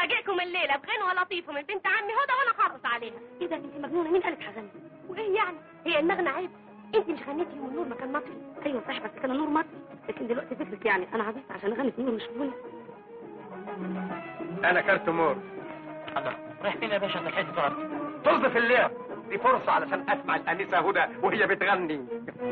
هفاجئكم الليله بغنوه لطيفه من بنت عمي هدى وانا خارص عليها. ايه ده انت مجنونه؟ مين قالك هغني؟ وايه يعني؟ هي المغنى عيب؟ انت مش غنيتي يوم النور ما كان مطفي؟ ايوه صح، بس كان النور مطفي، لكن دلوقتي فكرك يعني انا عبيط عشان اغني في النور مش بني. انا كلت مور. الله، رايح فين يا باشا؟ انت لحقت تقعد؟ طز في الليل، دي فرصة علشان اسمع الانسة هدى وهي بتغني.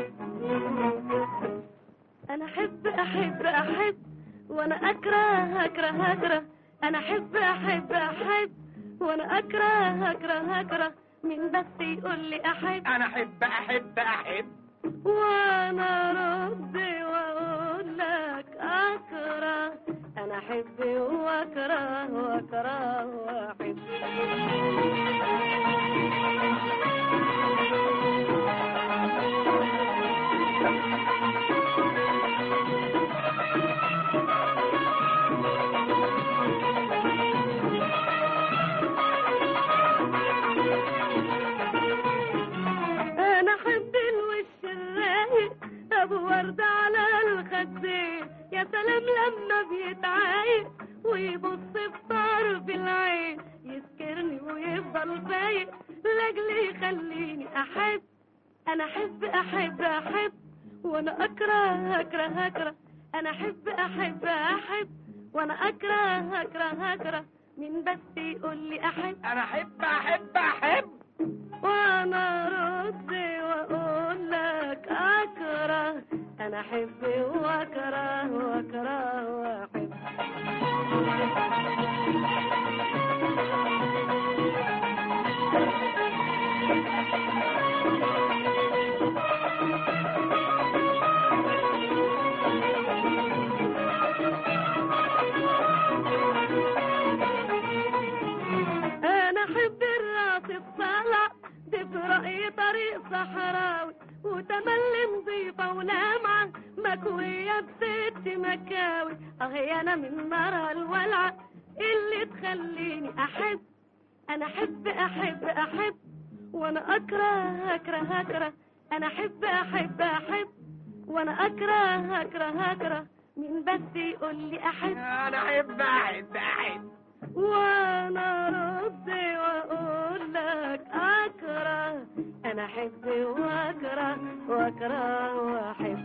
انا احب احب احب وانا اكره اكره اكره، انا احب احب احب وانا اكره اكره اكره، مين بس يقول لي احب؟ انا احب احب احب وانا ارد واقول لك اكره، انا احب واكره واكره واحب. انا احب الوش الرايق ابو ورد على الخدين، يا سلام لما بيتعايق ويبص بطرف العين، يسكرني ويفضل فايق لاجلي يخليني احب. انا احب احب احب وانا اكره اكره اكره، انا احب احب احب وانا اكره اكره اكره، مين بس يقول لي احب؟ انا احب احب احب وانا ارد واقول لك اكره، انا احب واكره واكره واحب. انا احب الراس الطلع دي في رأي طريق صحراوي، وتملي نظيفة ولامعة مكوية بست مكاوي، اهي انا من نارها الولعة اللي تخليني احب. انا احب احب احب وانا اكره اكره اكره، انا احب احب احب وانا اكره اكره اكره، مين بس يقول لي احب؟ انا احب احب احب وانا ارد واقول لك اكره، انا احب واكره واكره واحب.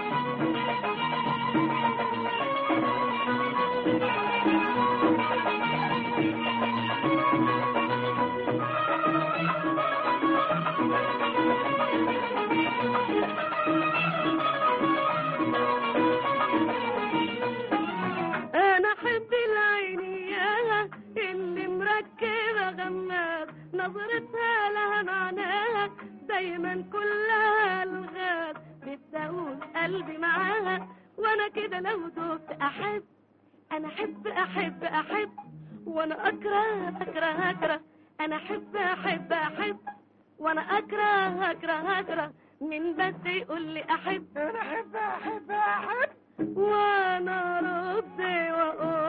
انا احب العينية اللي مركبة غماز، نظرتها لها معناها دايما كلها الغاز، بتدوب قلبي معاها وانا كده لو دوبت احب. انا احب احب احب وانا اكره اكره اكره، انا احب احب احب وانا اكره اكره اكره، مين بس يقول لي احب؟ انا احب احب احب وانا ارد واقول